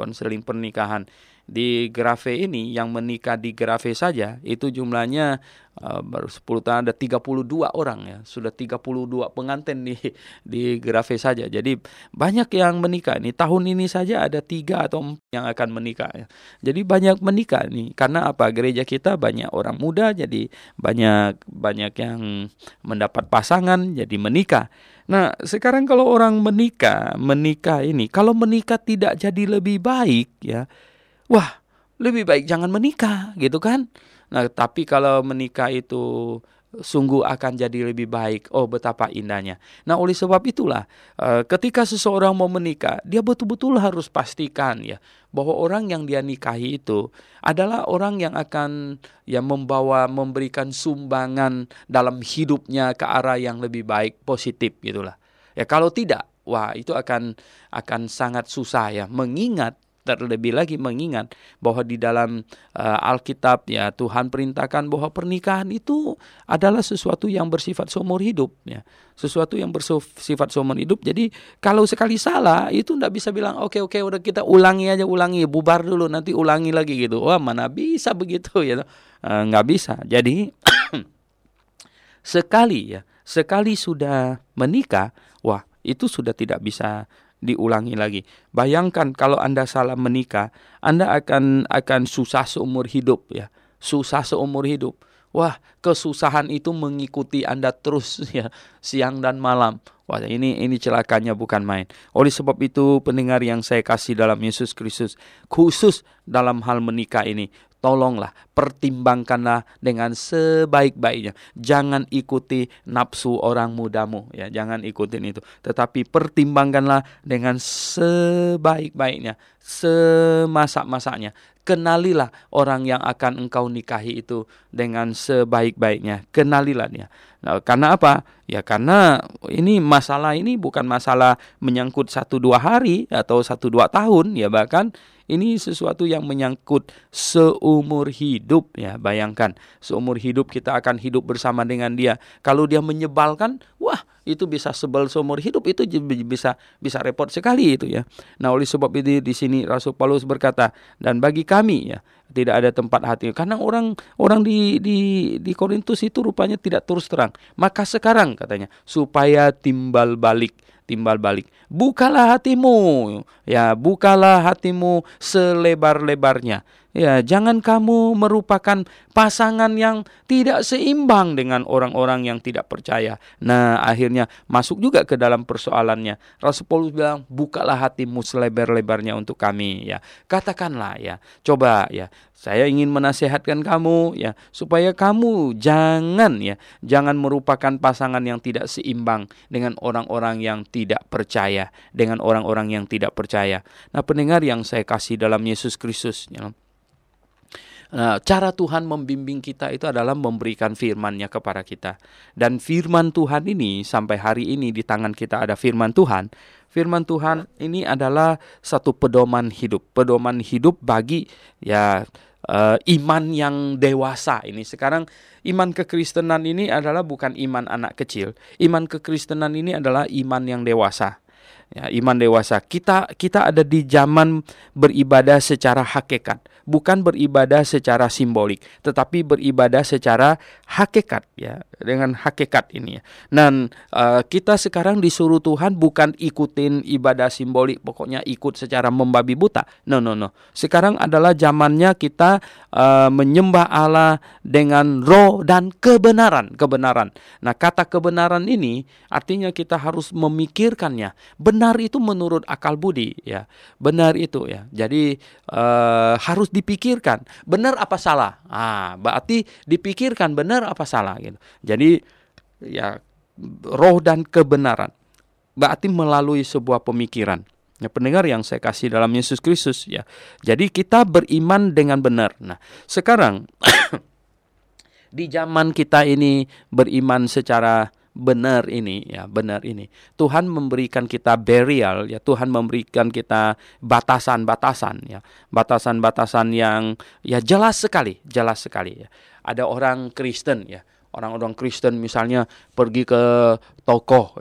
di Grafe ini. Yang menikah di Grafe saja itu jumlahnya baru 10 tahun ada 32 orang ya. Sudah 32 pengantin di Grafe saja. Jadi banyak yang menikah. Nih tahun ini saja ada 3 atau 4 yang akan menikah ya. Jadi banyak menikah nih. Karena apa? Gereja kita banyak orang muda, jadi banyak yang mendapat pasangan jadi menikah. Nah, sekarang kalau orang menikah ini, kalau menikah tidak jadi lebih baik ya, wah, lebih baik jangan menikah gitu kan. Nah, tapi kalau menikah itu sungguh akan jadi lebih baik. Oh, betapa indahnya. Nah, oleh sebab itulah ketika seseorang mau menikah, dia betul-betul harus pastikan ya bahwa orang yang dia nikahi itu adalah orang yang akan memberikan sumbangan dalam hidupnya ke arah yang lebih baik, positif gitulah. Ya kalau tidak, wah itu akan sangat susah ya, terlebih lagi mengingat bahwa di dalam Alkitab ya Tuhan perintahkan bahwa pernikahan itu adalah sesuatu yang bersifat seumur hidup ya. Sesuatu yang bersifat seumur hidup. Jadi kalau sekali salah itu enggak bisa bilang oke udah kita ulangi bubar dulu nanti ulangi lagi gitu. Wah, mana bisa begitu ya. Enggak bisa. Jadi sekali sudah menikah, wah itu sudah tidak bisa diulangi lagi. Bayangkan kalau Anda salah menikah, Anda akan susah seumur hidup ya. Susah seumur hidup. Wah, kesusahan itu mengikuti Anda terus ya, siang dan malam. Wah, ini celakanya bukan main. Oleh sebab itu, pendengar yang saya kasih dalam Yesus Kristus, khusus dalam hal menikah ini, tolonglah, pertimbangkanlah dengan sebaik-baiknya. Jangan ikuti nafsu orang mudamu ya, jangan ikutin itu. Tetapi pertimbangkanlah dengan sebaik-baiknya, semasak-masaknya. Kenalilah orang yang akan engkau nikahi itu dengan sebaik-baiknya. Kenalilah dia. Nah, karena apa? Ya karena masalah ini bukan masalah menyangkut 1-2 hari atau 1-2 tahun ya, bahkan ini sesuatu yang menyangkut seumur hidup ya. Bayangkan, seumur hidup kita akan hidup bersama dengan dia. Kalau dia menyebalkan, wah itu bisa sebel seumur hidup, itu bisa repot sekali itu ya. Nah, oleh sebab itu di sini Rasul Paulus berkata, dan bagi kami ya, Tidak ada tempat hati. Karena orang di Korintus itu rupanya tidak terus terang. Maka sekarang katanya supaya timbal balik. Bukalah hatimu, ya, bukalah hatimu selebar-lebarnya. Ya, jangan kamu merupakan pasangan yang tidak seimbang dengan orang-orang yang tidak percaya. Nah, akhirnya masuk juga ke dalam persoalannya. Rasul Paulus bilang, bukalah hatimu selebar-lebarnya untuk kami. Ya, katakanlah, ya, coba, ya, saya ingin menasehatkan kamu, ya, supaya kamu jangan merupakan pasangan yang tidak seimbang dengan orang-orang yang tidak percaya, Nah, pendengar yang saya kasih dalam Yesus Kristus, ya. Nah, cara Tuhan membimbing kita itu adalah memberikan firman-Nya kepada kita. Dan firman Tuhan ini sampai hari ini di tangan kita ada firman Tuhan. Firman Tuhan ini adalah satu pedoman hidup bagi iman yang dewasa ini. Sekarang iman kekristenan ini adalah bukan iman anak kecil. Iman kekristenan ini adalah iman yang dewasa. Ya, iman dewasa. Kita ada di zaman beribadah secara hakikat, bukan beribadah secara simbolik, tetapi beribadah secara hakikat, ya, dengan hakikat ini, ya. Dan kita sekarang disuruh Tuhan bukan ikutin ibadah simbolik, pokoknya ikut secara membabi buta. No. Sekarang adalah zamannya kita menyembah Allah dengan roh dan kebenaran. Nah, kata kebenaran ini artinya kita harus memikirkannya. Benar itu menurut akal budi, ya. Benar itu, ya. Jadi harus dipikirkan benar apa salah. Berarti dipikirkan benar apa salah gitu. Jadi ya, roh dan kebenaran berarti melalui sebuah pemikiran. Ya, pendengar yang saya kasih dalam Yesus Kristus, ya. Jadi kita beriman dengan benar. Nah, sekarang di zaman kita ini beriman secara benar ini, Tuhan memberikan kita burial, ya. Tuhan memberikan kita batasan-batasan, ya. Batasan-batasan yang ya jelas sekali, ya. Ada orang Kristen, ya. Orang-orang Kristen misalnya pergi ke toko,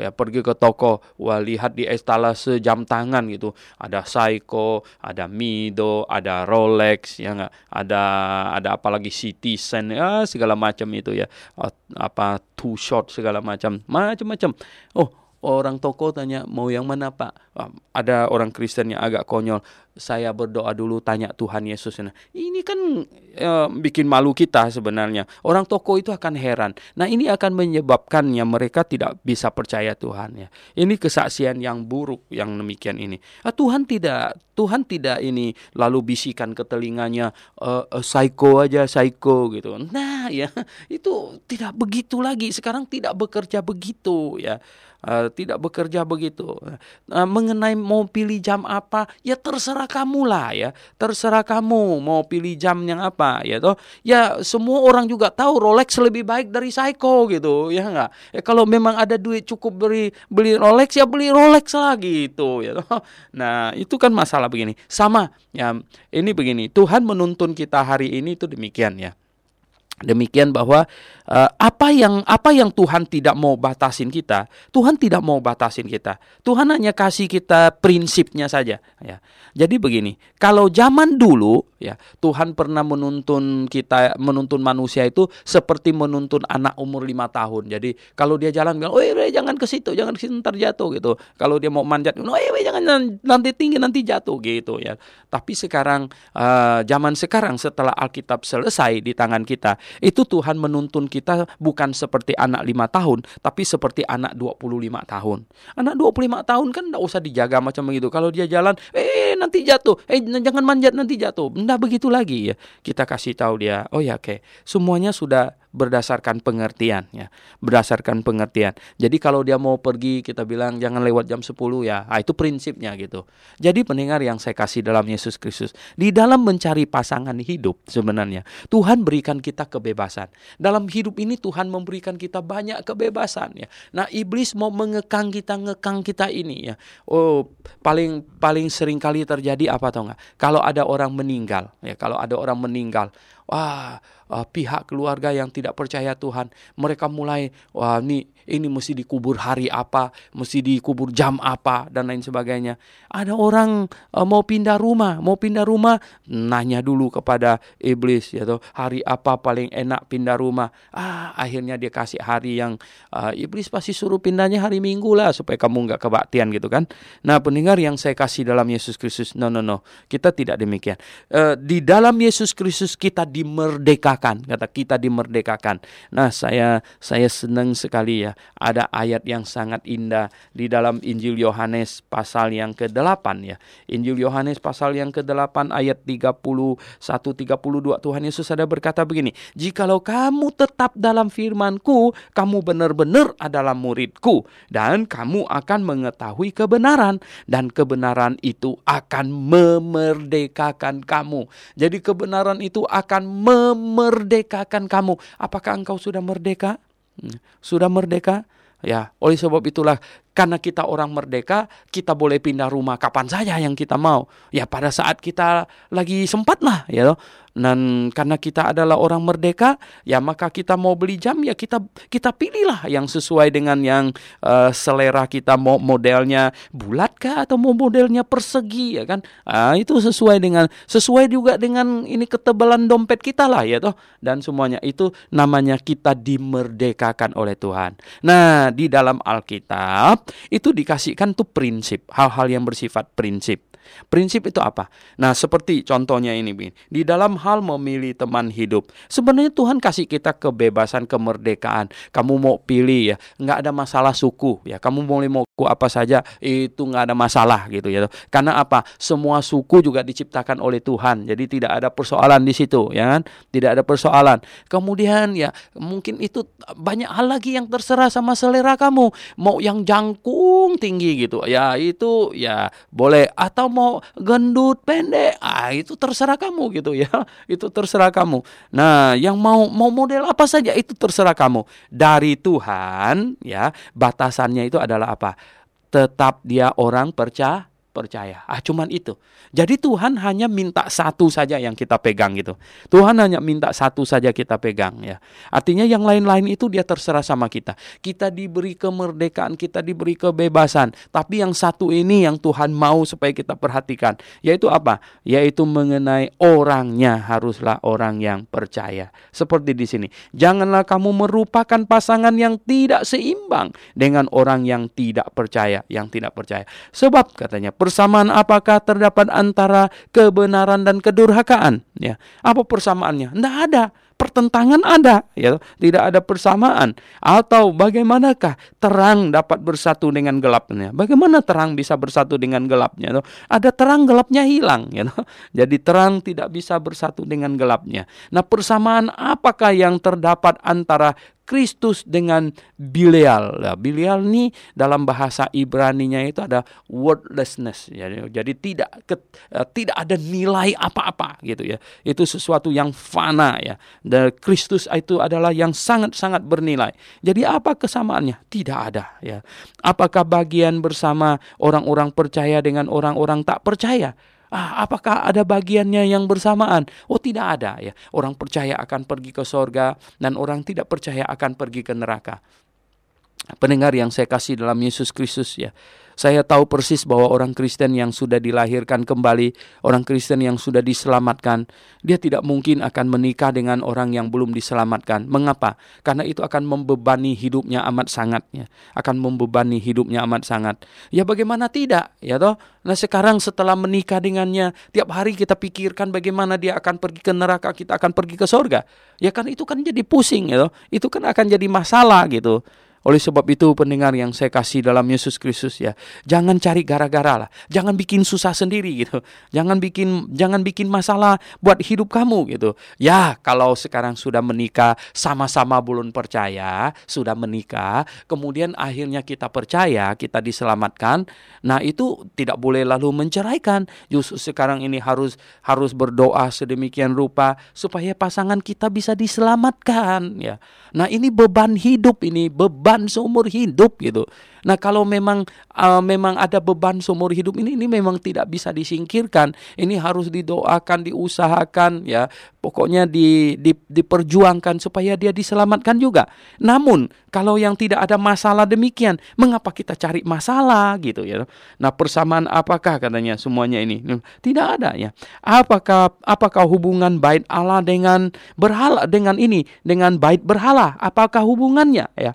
wah, lihat di etalase jam tangan gitu, ada Seiko, ada Mido, ada Rolex, ya enggak, ada apalagi Citizen, ya, segala macam itu, ya, apa Two Shot segala macam. Oh, orang toko tanya, mau yang mana Pak? Ada orang Kristen yang agak konyol, saya berdoa dulu tanya Tuhan Yesus. Nah, ini kan bikin malu kita sebenarnya. Orang toko itu akan heran. Nah, ini akan menyebabkannya mereka tidak bisa percaya Tuhan, ya. Ini kesaksian yang buruk yang demikian ini. Tuhan tidak ini lalu bisikan ke telinganya, psycho gitu. Nah, ya, itu tidak begitu lagi. Sekarang tidak bekerja begitu, ya. Tidak bekerja begitu. Mengenai mau pilih jam apa, ya terserah kamu lah, ya. Terserah kamu mau pilih jam yang apa, ya toh. Ya, semua orang juga tahu Rolex lebih baik dari Seiko gitu, ya enggak. Ya, kalau memang ada duit cukup beli Rolex, ya beli Rolex lah gitu, ya toh. Nah, itu kan masalah begini. Sama, ya, ini begini. Tuhan menuntun kita hari ini itu demikian, ya. Demikian bahwa apa yang Tuhan tidak mau batasin kita, Tuhan tidak mau batasin kita. Tuhan hanya kasih kita prinsipnya saja, ya. Jadi begini, kalau zaman dulu, ya, Tuhan pernah menuntun manusia itu seperti menuntun anak umur 5 tahun. Jadi kalau dia jalan bilang, jangan ke situ ntar jatuh gitu. Kalau dia mau manjat, jangan nanti tinggi nanti jatuh gitu, ya. Tapi sekarang zaman sekarang setelah Alkitab selesai di tangan kita, itu Tuhan menuntun kita bukan seperti anak 5 tahun, tapi seperti anak 25 tahun. Anak 25 tahun kan enggak usah dijaga macam begitu. Kalau dia jalan, nanti jatuh. Jangan manjat nanti jatuh. Enggak begitu lagi, ya. Kita kasih tahu dia, oke. Semuanya sudah berdasarkan pengertian, ya. Berdasarkan pengertian. Jadi kalau dia mau pergi, kita bilang jangan lewat jam 10, ya. Itu prinsipnya gitu. Jadi pendengar yang saya kasih dalam Yesus Kristus, di dalam mencari pasangan hidup sebenarnya Tuhan berikan kita kebebasan. Dalam hidup ini Tuhan memberikan kita banyak kebebasan, ya. Nah, iblis mau ngekang kita ini, ya. Paling sering kali terjadi apa tahu enggak? Kalau ada orang meninggal, ya. Pihak keluarga yang tidak percaya Tuhan, mereka mulai, ini mesti dikubur hari apa, mesti dikubur jam apa, dan lain sebagainya. Ada orang mau pindah rumah, nanya dulu kepada iblis, ya toh, hari apa paling enak pindah rumah. Akhirnya dia kasih hari yang iblis pasti suruh pindahnya hari Minggu lah, supaya kamu nggak kebaktian gitu kan. Nah, pendengar yang saya kasih dalam Yesus Kristus, no, kita tidak demikian. Di dalam Yesus Kristus kita dimerdekakan, kata kita dimerdekakan. Nah, saya senang sekali ya, ada ayat yang sangat indah di dalam Injil Yohanes pasal yang ke-8 ya. Injil Yohanes pasal yang ke-8 ayat 31-32, Tuhan Yesus ada berkata begini, "Jikalau kamu tetap dalam firman-Ku, kamu benar-benar adalah murid-Ku, dan kamu akan mengetahui kebenaran, dan kebenaran itu akan memerdekakan kamu." Jadi kebenaran itu akan memerdekakan kamu. Apakah engkau sudah merdeka? Sudah merdeka? Ya, oleh sebab itulah, karena kita orang merdeka, kita boleh pindah rumah kapan saja yang kita mau. Ya, pada saat kita lagi sempat lah, ya. Dan karena kita adalah orang merdeka, ya maka kita mau beli jam, ya kita pilihlah yang sesuai dengan yang selera kita, mau modelnya bulat kah atau mau modelnya persegi, ya kan? Itu sesuai juga dengan ini ketebalan dompet kita lah, ya toh. Dan semuanya itu namanya kita dimerdekakan oleh Tuhan. Nah, di dalam Alkitab itu dikasihkan tuh prinsip, hal-hal yang bersifat prinsip. Prinsip itu apa? Nah, seperti contohnya ini, di dalam hal memilih teman hidup, sebenarnya Tuhan kasih kita kebebasan, kemerdekaan. Kamu mau pilih, ya, nggak ada masalah suku, ya. Kamu boleh mau suku apa saja, itu nggak ada masalah gitu, ya. Karena apa? Semua suku juga diciptakan oleh Tuhan, jadi tidak ada persoalan di situ, ya kan? Tidak ada persoalan. Kemudian ya mungkin itu banyak hal lagi yang terserah sama selera kamu. Mau yang jangkung tinggi gitu, ya itu ya boleh, atau mau gendut pendek, itu terserah kamu gitu ya. Itu terserah kamu. Nah, yang mau model apa saja itu terserah kamu. Dari Tuhan ya, batasannya itu adalah apa? Tetap dia orang percaya. Cuman itu. Jadi Tuhan hanya minta satu saja yang kita pegang gitu. Tuhan hanya minta satu saja kita pegang ya. Artinya yang lain-lain itu dia terserah sama kita. Kita diberi kemerdekaan, kita diberi kebebasan. Tapi yang satu ini yang Tuhan mau supaya kita perhatikan. Yaitu apa? Yaitu mengenai orangnya, haruslah orang yang percaya. Seperti di sini. Janganlah kamu merupakan pasangan yang tidak seimbang dengan orang yang tidak percaya. Sebab katanya, persamaan apakah terdapat antara kebenaran dan kedurhakaan? Ya, apa persamaannya? Tidak ada. Pertentangan ada, ya, tidak ada persamaan. Atau bagaimanakah terang dapat bersatu dengan gelapnya? Bagaimana terang bisa bersatu dengan gelapnya? Ada terang, gelapnya hilang, ya. Jadi terang tidak bisa bersatu dengan gelapnya. Nah, persamaan apakah yang terdapat antara Kristus dengan Bilial? Nah, Bilial ini dalam bahasa Ibraninya itu ada wordlessness, ya. Jadi tidak ada nilai apa-apa gitu ya. Itu sesuatu yang fana ya. Dan Kristus itu adalah yang sangat-sangat bernilai. Jadi apa kesamaannya? Tidak ada ya. Apakah bagian bersama orang-orang percaya dengan orang-orang tak percaya? Apakah ada bagiannya yang bersamaan? Oh, tidak ada ya. Orang percaya akan pergi ke sorga dan orang tidak percaya akan pergi ke neraka. Pendengar yang saya kasih dalam Yesus Kristus ya, saya tahu persis bahwa orang Kristen yang sudah dilahirkan kembali, orang Kristen yang sudah diselamatkan, dia tidak mungkin akan menikah dengan orang yang belum diselamatkan. Mengapa? Karena itu akan membebani hidupnya amat sangat ya. Ya, bagaimana tidak? Ya toh. Nah, sekarang setelah menikah dengannya, tiap hari kita pikirkan bagaimana dia akan pergi ke neraka, kita akan pergi ke sorga. Ya kan, itu kan jadi pusing ya toh. Itu kan akan jadi masalah gitu. Oleh sebab itu, pendengar yang saya kasih dalam Yesus Kristus ya, jangan cari gara-gara lah, jangan bikin susah sendiri gitu, jangan bikin masalah buat hidup kamu gitu. Ya, kalau sekarang sudah menikah, sama-sama belum percaya, sudah menikah, kemudian akhirnya kita percaya, kita diselamatkan, nah itu tidak boleh lalu menceraikan. Justru sekarang ini harus berdoa sedemikian rupa supaya pasangan kita bisa diselamatkan ya. Nah, ini beban hidup, ini beban beban seumur hidup gitu. Nah, kalau memang ada beban seumur hidup ini memang tidak bisa disingkirkan. Ini harus didoakan, diusahakan ya. Pokoknya diperjuangkan supaya dia diselamatkan juga. Namun, kalau yang tidak ada masalah demikian, mengapa kita cari masalah gitu ya. Nah, persamaan apakah katanya semuanya ini? Tidak ada ya. Apakah hubungan bait Allah dengan berhala, dengan bait berhala? Apakah hubungannya ya?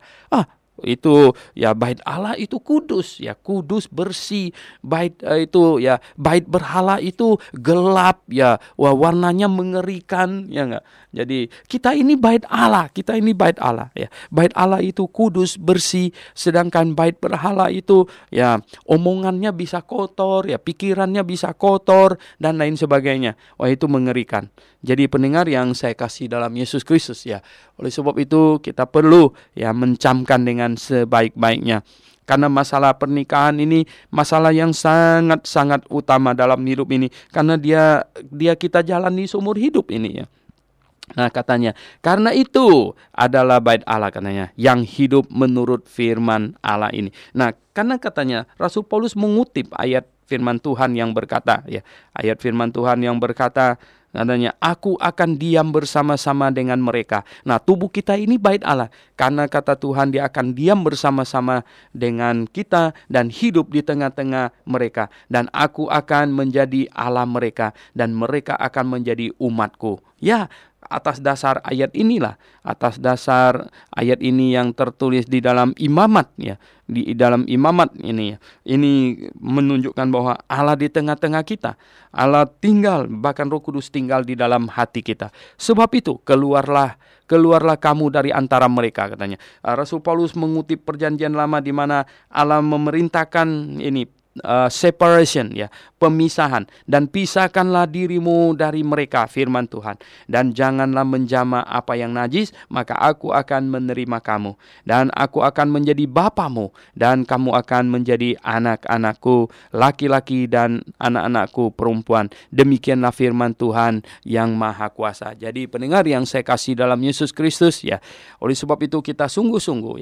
Itu ya, bait Allah itu kudus ya, kudus bersih. Bait itu ya, bait berhala itu gelap ya, warnanya mengerikan ya enggak. Jadi kita ini bait Allah ya. Bait Allah itu kudus bersih, sedangkan bait berhala itu ya omongannya bisa kotor ya, pikirannya bisa kotor dan lain sebagainya. Itu mengerikan. Jadi pendengar yang saya kasih dalam Yesus Kristus ya, oleh sebab itu kita perlu ya mencamkan dengan sebaik-baiknya. Karena masalah pernikahan ini masalah yang sangat-sangat utama dalam hidup ini. Karena dia kita jalani seumur hidup ini ya. Nah, katanya, karena itu adalah bait Allah katanya, yang hidup menurut firman Allah ini. Nah, karena katanya Rasul Paulus mengutip ayat firman Tuhan yang berkata ya, ayat firman Tuhan yang berkata katanya, aku akan diam bersama-sama dengan mereka. Nah, tubuh kita ini bait Allah. Karena kata Tuhan, dia akan diam bersama-sama dengan kita dan hidup di tengah-tengah mereka. Dan aku akan menjadi Allah mereka dan mereka akan menjadi umatku. Ya, atas dasar ayat inilah, atas dasar ayat ini yang tertulis di dalam imamat ya, di dalam imamat ini ya. Ini menunjukkan bahwa Allah di tengah-tengah kita. Allah tinggal, bahkan Roh Kudus tinggal di dalam hati kita. Sebab itu keluarlah kamu dari antara mereka katanya. Rasul Paulus mengutip perjanjian lama di mana Allah memerintahkan ini separation ya, pemisahan, dan pisahkanlah dirimu dari mereka, firman Tuhan, dan janganlah menjamah apa yang najis, maka aku akan menerima kamu dan aku akan menjadi bapamu dan kamu akan menjadi anak-anakku laki-laki dan anak-anakku perempuan. Demikianlah firman Tuhan yang maha kuasa. Jadi pendengar yang saya kasih dalam Yesus Kristus ya, oleh sebab itu kita sungguh-sungguh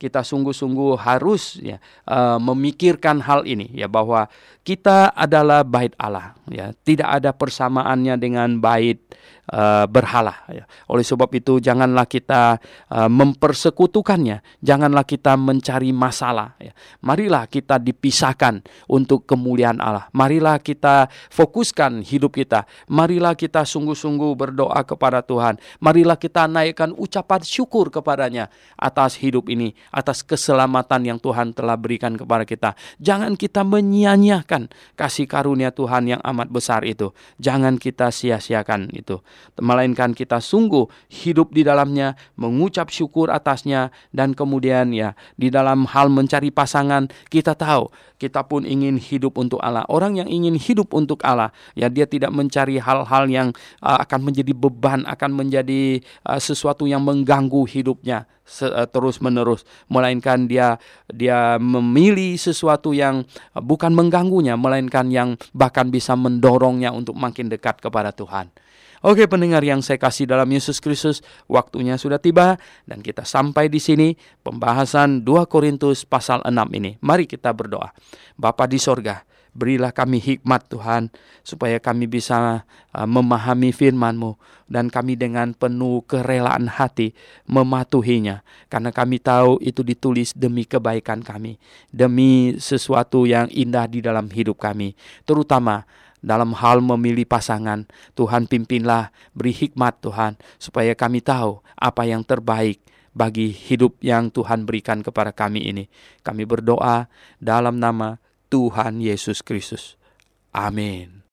harus ya memikirkan hal ini ya, bahwa kita adalah bait Allah ya, tidak ada persamaannya dengan bait berhala ya. Oleh sebab itu janganlah kita mempersekutukannya, janganlah kita mencari masalah ya. Marilah kita dipisahkan untuk kemuliaan Allah. Marilah kita fokuskan hidup kita. Marilah kita sungguh-sungguh berdoa kepada Tuhan. Marilah kita naikkan ucapan syukur kepadanya atas hidup ini, atas keselamatan yang Tuhan telah berikan kepada kita. Jangan kita menyia-nyiakan kasih karunia Tuhan yang amat besar itu. Jangan kita sia-siakan itu, melainkan kita sungguh hidup di dalamnya, mengucap syukur atasnya, dan kemudian ya di dalam hal mencari pasangan, kita tahu kita pun ingin hidup untuk Allah. Orang yang ingin hidup untuk Allah ya, dia tidak mencari hal-hal yang akan menjadi beban, akan menjadi sesuatu yang mengganggu hidupnya terus menerus, melainkan dia memilih sesuatu yang bukan mengganggunya, melainkan yang bahkan bisa mendorongnya untuk makin dekat kepada Tuhan. Oke pendengar yang saya kasih dalam Yesus Kristus, waktunya sudah tiba dan kita sampai di sini pembahasan 2 Korintus pasal 6 ini. Mari kita berdoa. Bapa di sorga, berilah kami hikmat Tuhan, supaya kami bisa memahami firman-Mu, dan kami dengan penuh kerelaan hati mematuhinya. Karena kami tahu itu ditulis demi kebaikan kami, demi sesuatu yang indah di dalam hidup kami. Terutama dalam hal memilih pasangan, Tuhan pimpinlah, beri hikmat Tuhan, supaya kami tahu apa yang terbaik bagi hidup yang Tuhan berikan kepada kami ini. Kami berdoa dalam nama Tuhan Yesus Kristus. Amin.